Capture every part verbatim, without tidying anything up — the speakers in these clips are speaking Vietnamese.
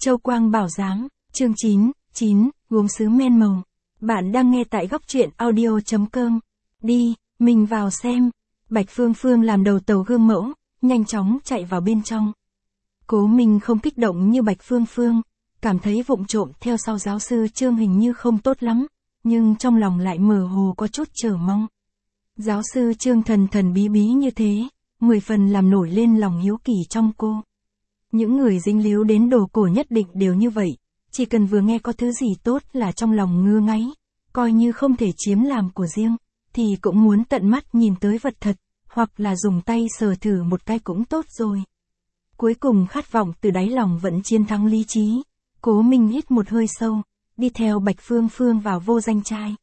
Châu Quang Bảo Giám, chương chín, chín, gốm sứ men màu. Bạn đang nghe tại góc truyện audio chấm com. Đi, mình vào xem. Bạch Phương Phương làm đầu tàu gương mẫu, nhanh chóng chạy vào bên trong. Cố Minh không kích động như Bạch Phương Phương, cảm thấy vụng trộm theo sau giáo sư Trương hình như không tốt lắm, nhưng trong lòng lại mơ hồ có chút chờ mong. Giáo sư Trương thần thần bí bí như thế, mười phần làm nổi lên lòng hiếu kỳ trong cô. Những người dính líu đến đồ cổ nhất định đều như vậy, chỉ cần vừa nghe có thứ gì tốt là trong lòng ngứa ngáy, coi như không thể chiếm làm của riêng, thì cũng muốn tận mắt nhìn tới vật thật, hoặc là dùng tay sờ thử một cái cũng tốt rồi. Cuối cùng khát vọng từ đáy lòng vẫn chiến thắng lý trí, Cố Minh hít một hơi sâu, đi theo Bạch Phương Phương vào vô danh trai.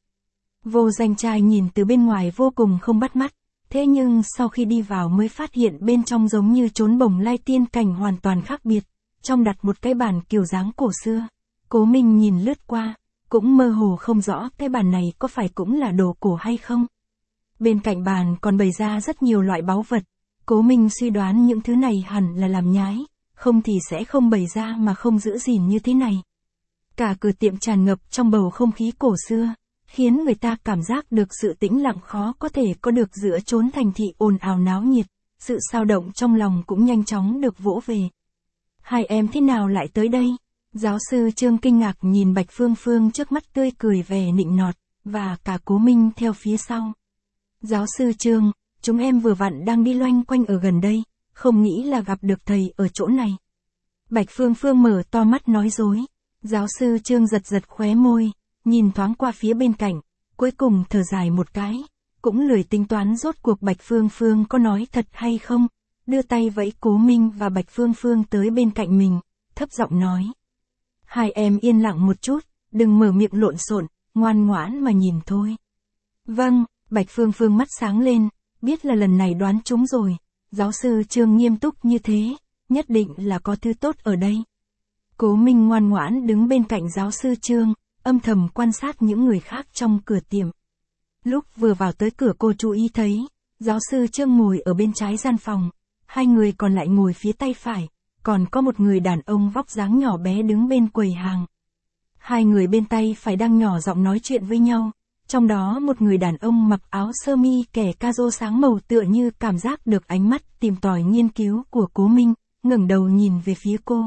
Vô danh trai nhìn từ bên ngoài vô cùng không bắt mắt, thế nhưng sau khi đi vào mới phát hiện bên trong giống như chốn bồng lai tiên cảnh hoàn toàn khác biệt, trong đặt một cái bàn kiểu dáng cổ xưa. Cố Minh nhìn lướt qua, cũng mơ hồ không rõ cái bàn này có phải cũng là đồ cổ hay không. Bên cạnh bàn còn bày ra rất nhiều loại báu vật, Cố Minh suy đoán những thứ này hẳn là làm nhái, không thì sẽ không bày ra mà không giữ gìn như thế này. Cả cửa tiệm tràn ngập trong bầu không khí cổ xưa, khiến người ta cảm giác được sự tĩnh lặng khó có thể có được giữa chốn thành thị ồn ào náo nhiệt, sự xao động trong lòng cũng nhanh chóng được vỗ về. Hai em thế nào lại tới đây? Giáo sư Trương kinh ngạc nhìn Bạch Phương Phương trước mắt tươi cười vẻ nịnh nọt, và cả Cố Minh theo phía sau. Giáo sư Trương, chúng em vừa vặn đang đi loanh quanh ở gần đây, không nghĩ là gặp được thầy ở chỗ này. Bạch Phương Phương mở to mắt nói dối. Giáo sư Trương giật giật khóe môi, nhìn thoáng qua phía bên cạnh, cuối cùng thở dài một cái, cũng lười tính toán rốt cuộc Bạch Phương Phương có nói thật hay không, đưa tay vẫy Cố Minh và Bạch Phương Phương tới bên cạnh mình, thấp giọng nói. Hai em yên lặng một chút, đừng mở miệng lộn xộn, ngoan ngoãn mà nhìn thôi. Vâng, Bạch Phương Phương mắt sáng lên, biết là lần này đoán trúng rồi, giáo sư Trương nghiêm túc như thế, nhất định là có thứ tốt ở đây. Cố Minh ngoan ngoãn đứng bên cạnh giáo sư Trương, âm thầm quan sát những người khác trong cửa tiệm. Lúc vừa vào tới cửa cô chú ý thấy, giáo sư Trương ngồi ở bên trái gian phòng, hai người còn lại ngồi phía tay phải, còn có một người đàn ông vóc dáng nhỏ bé đứng bên quầy hàng. Hai người bên tay phải đang nhỏ giọng nói chuyện với nhau, trong đó một người đàn ông mặc áo sơ mi kẻ caro sáng màu tựa như cảm giác được ánh mắt tìm tòi nghiên cứu của Cố Minh, ngẩng đầu nhìn về phía cô.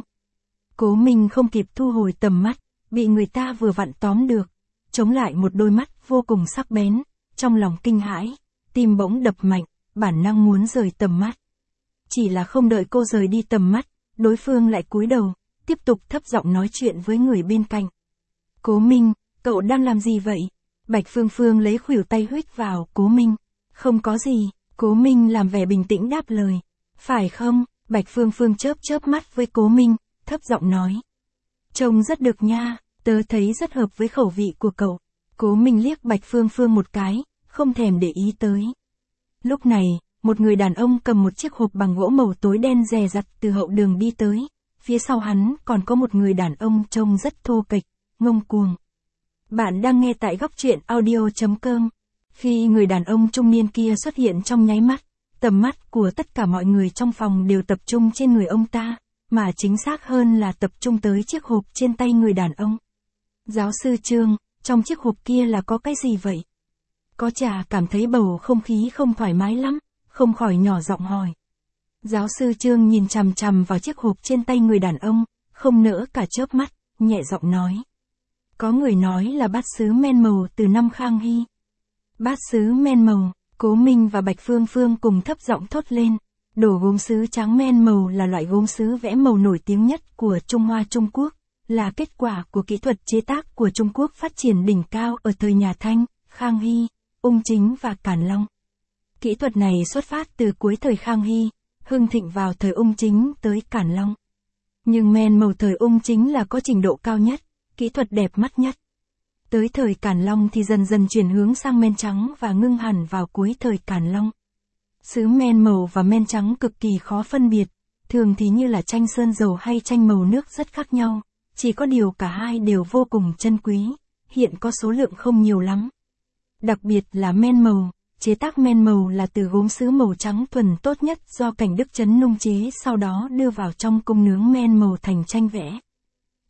Cố Minh không kịp thu hồi tầm mắt, bị người ta vừa vặn tóm được, chống lại một đôi mắt vô cùng sắc bén, trong lòng kinh hãi, tim bỗng đập mạnh, bản năng muốn rời tầm mắt. Chỉ là không đợi cô rời đi tầm mắt, đối phương lại cúi đầu, tiếp tục thấp giọng nói chuyện với người bên cạnh. Cố Minh, cậu đang làm gì vậy? Bạch Phương Phương lấy khuỷu tay huých vào Cố Minh. Không có gì, Cố Minh làm vẻ bình tĩnh đáp lời. Phải không? Bạch Phương Phương chớp chớp mắt với Cố Minh, thấp giọng nói. Trông rất được nha, tớ thấy rất hợp với khẩu vị của cậu. Cố Minh liếc Bạch Phương Phương một cái, không thèm để ý tới. Lúc này, một người đàn ông cầm một chiếc hộp bằng gỗ màu tối đen dè dặt từ hậu đường đi tới, phía sau hắn còn có một người đàn ông trông rất thô kệch, ngông cuồng. Bạn đang nghe tại góc truyện audio chấm com. Khi người đàn ông trung niên kia xuất hiện trong nháy mắt, tầm mắt của tất cả mọi người trong phòng đều tập trung trên người ông ta, mà chính xác hơn là tập trung tới chiếc hộp trên tay người đàn ông. Giáo sư Trương, trong chiếc hộp kia là có cái gì vậy? Có chả cảm thấy bầu không khí không thoải mái lắm, không khỏi nhỏ giọng hỏi. Giáo sư Trương nhìn chằm chằm vào chiếc hộp trên tay người đàn ông, không nỡ cả chớp mắt, nhẹ giọng nói. Có người nói là bát sứ men màu từ năm Khang Hy. Bát sứ men màu, Cố Minh và Bạch Phương Phương cùng thấp giọng thốt lên. Đồ gốm sứ trắng men màu là loại gốm sứ vẽ màu nổi tiếng nhất của Trung Hoa Trung Quốc, là kết quả của kỹ thuật chế tác của Trung Quốc phát triển đỉnh cao ở thời nhà Thanh, Khang Hy, Ung Chính và Càn Long. Kỹ thuật này xuất phát từ cuối thời Khang Hy, hưng thịnh vào thời Ung Chính tới Càn Long. Nhưng men màu thời Ung Chính là có trình độ cao nhất, kỹ thuật đẹp mắt nhất. Tới thời Càn Long thì dần dần chuyển hướng sang men trắng và ngưng hẳn vào cuối thời Càn Long. Sứ men màu và men trắng cực kỳ khó phân biệt, thường thì như là tranh sơn dầu hay tranh màu nước rất khác nhau, chỉ có điều cả hai đều vô cùng chân quý, hiện có số lượng không nhiều lắm. Đặc biệt là men màu, chế tác men màu là từ gốm sứ màu trắng thuần tốt nhất do Cảnh Đức Trấn nung chế sau đó đưa vào trong cung nướng men màu thành tranh vẽ.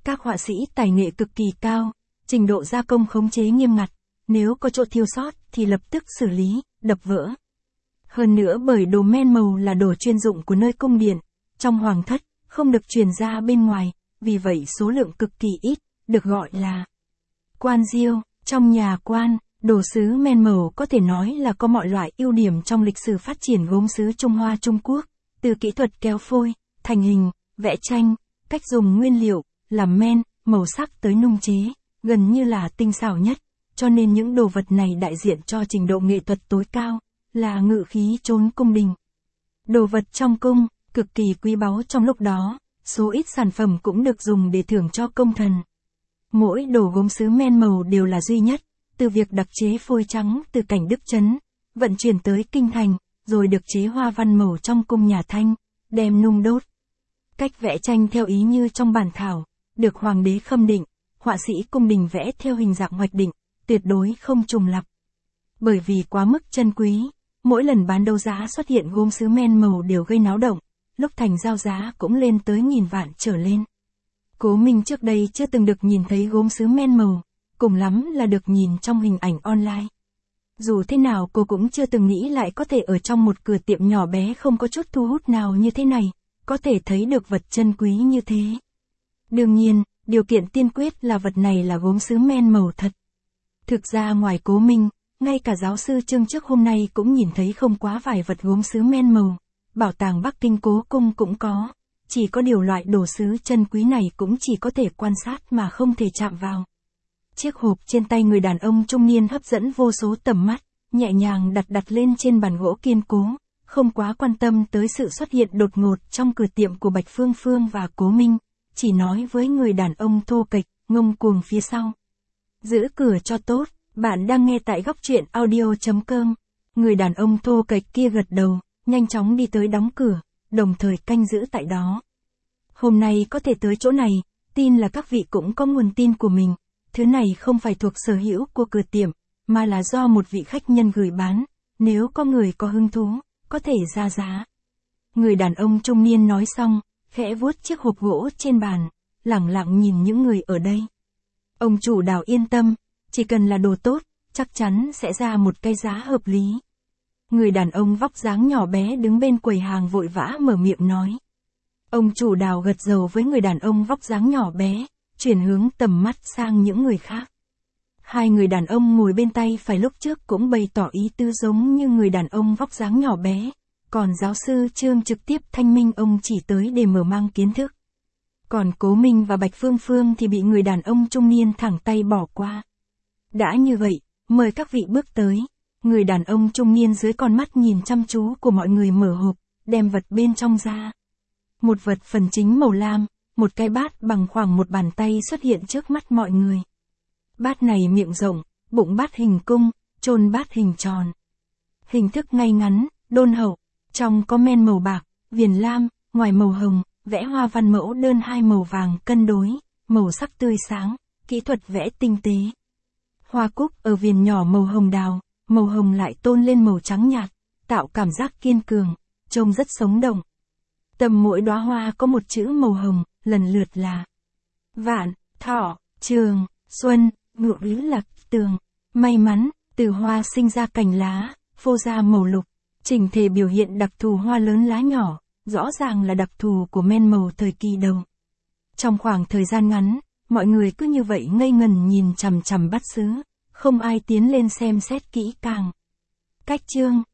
Các họa sĩ tài nghệ cực kỳ cao, trình độ gia công khống chế nghiêm ngặt, nếu có chỗ thiếu sót thì lập tức xử lý, đập vỡ. Hơn nữa bởi đồ men màu là đồ chuyên dụng của nơi cung điện, trong hoàng thất, không được truyền ra bên ngoài, vì vậy số lượng cực kỳ ít, được gọi là quan diêu. Trong nhà quan, đồ sứ men màu có thể nói là có mọi loại ưu điểm trong lịch sử phát triển gốm sứ Trung Hoa Trung Quốc, từ kỹ thuật kéo phôi, thành hình, vẽ tranh, cách dùng nguyên liệu, làm men, màu sắc tới nung chế, gần như là tinh xảo nhất, cho nên những đồ vật này đại diện cho trình độ nghệ thuật tối cao, là ngự khí trốn cung đình. Đồ vật trong cung, cực kỳ quý báu trong lúc đó, số ít sản phẩm cũng được dùng để thưởng cho công thần. Mỗi đồ gốm sứ men màu đều là duy nhất, từ việc đặc chế phôi trắng từ cảnh Đức Trấn, vận chuyển tới Kinh Thành, rồi được chế hoa văn màu trong cung nhà Thanh, đem nung đốt. Cách vẽ tranh theo ý như trong bản thảo, được hoàng đế khâm định, họa sĩ cung đình vẽ theo hình dạng hoạch định, tuyệt đối không trùng lặp. Bởi vì quá mức chân quý, mỗi lần bán đấu giá xuất hiện gốm sứ men màu đều gây náo động, lúc thành giao giá cũng lên tới nghìn vạn trở lên. Cố Minh trước đây chưa từng được nhìn thấy gốm sứ men màu, cùng lắm là được nhìn trong hình ảnh online. Dù thế nào cô cũng chưa từng nghĩ lại có thể ở trong một cửa tiệm nhỏ bé không có chút thu hút nào như thế này, có thể thấy được vật chân quý như thế. Đương nhiên, điều kiện tiên quyết là vật này là gốm sứ men màu thật. Thực ra ngoài Cố Minh, ngay cả giáo sư Trương trước hôm nay cũng nhìn thấy không quá vài vật gốm sứ men màu, bảo tàng Bắc Kinh Cố Cung cũng có, chỉ có điều loại đồ sứ chân quý này cũng chỉ có thể quan sát mà không thể chạm vào. Chiếc hộp trên tay người đàn ông trung niên hấp dẫn vô số tầm mắt, nhẹ nhàng đặt đặt lên trên bàn gỗ kiên cố, không quá quan tâm tới sự xuất hiện đột ngột trong cửa tiệm của Bạch Phương Phương và Cố Minh, chỉ nói với người đàn ông thô kệch, ngông cuồng phía sau. Giữ cửa cho tốt, bạn đang nghe tại góc truyện audio chấm com. Người đàn ông thô kệch kia gật đầu, nhanh chóng đi tới đóng cửa, đồng thời canh giữ tại đó. Hôm nay có thể tới chỗ này, tin là các vị cũng có nguồn tin của mình. Thứ này không phải thuộc sở hữu của cửa tiệm, mà là do một vị khách nhân gửi bán, nếu có người có hứng thú, có thể ra giá. Người đàn ông trung niên nói xong, khẽ vuốt chiếc hộp gỗ trên bàn, lẳng lặng nhìn những người ở đây. Ông chủ Đào yên tâm, chỉ cần là đồ tốt, chắc chắn sẽ ra một cái giá hợp lý. Người đàn ông vóc dáng nhỏ bé đứng bên quầy hàng vội vã mở miệng nói. Ông chủ Đào gật đầu với người đàn ông vóc dáng nhỏ bé, chuyển hướng tầm mắt sang những người khác. Hai người đàn ông ngồi bên tay phải lúc trước cũng bày tỏ ý tư giống như người đàn ông vóc dáng nhỏ bé, còn giáo sư Trương trực tiếp thanh minh ông chỉ tới để mở mang kiến thức. Còn Cố Minh và Bạch Phương Phương thì bị người đàn ông trung niên thẳng tay bỏ qua. Đã như vậy, mời các vị bước tới. Người đàn ông trung niên dưới con mắt nhìn chăm chú của mọi người mở hộp, đem vật bên trong ra. Một vật phần chính màu lam, một cái bát bằng khoảng một bàn tay xuất hiện trước mắt mọi người. Bát này miệng rộng, bụng bát hình cung, chôn bát hình tròn. Hình thức ngay ngắn, đôn hậu, trong có men màu bạc, viền lam, ngoài màu hồng, vẽ hoa văn mẫu đơn hai màu vàng cân đối, màu sắc tươi sáng, kỹ thuật vẽ tinh tế. Hoa cúc ở viền nhỏ màu hồng đào, màu hồng lại tôn lên màu trắng nhạt, tạo cảm giác kiên cường, trông rất sống động. Tầm mỗi đóa hoa có một chữ màu hồng, lần lượt là vạn, thọ, trường, xuân, ngũ ý lạc, tường, may mắn, từ hoa sinh ra cành lá, phô ra màu lục, chỉnh thể biểu hiện đặc thù hoa lớn lá nhỏ, rõ ràng là đặc thù của men màu thời kỳ đầu. Trong khoảng thời gian ngắn, mọi người cứ như vậy ngây ngần nhìn chằm chằm bát sứ, không ai tiến lên xem xét kỹ càng. Cách chương,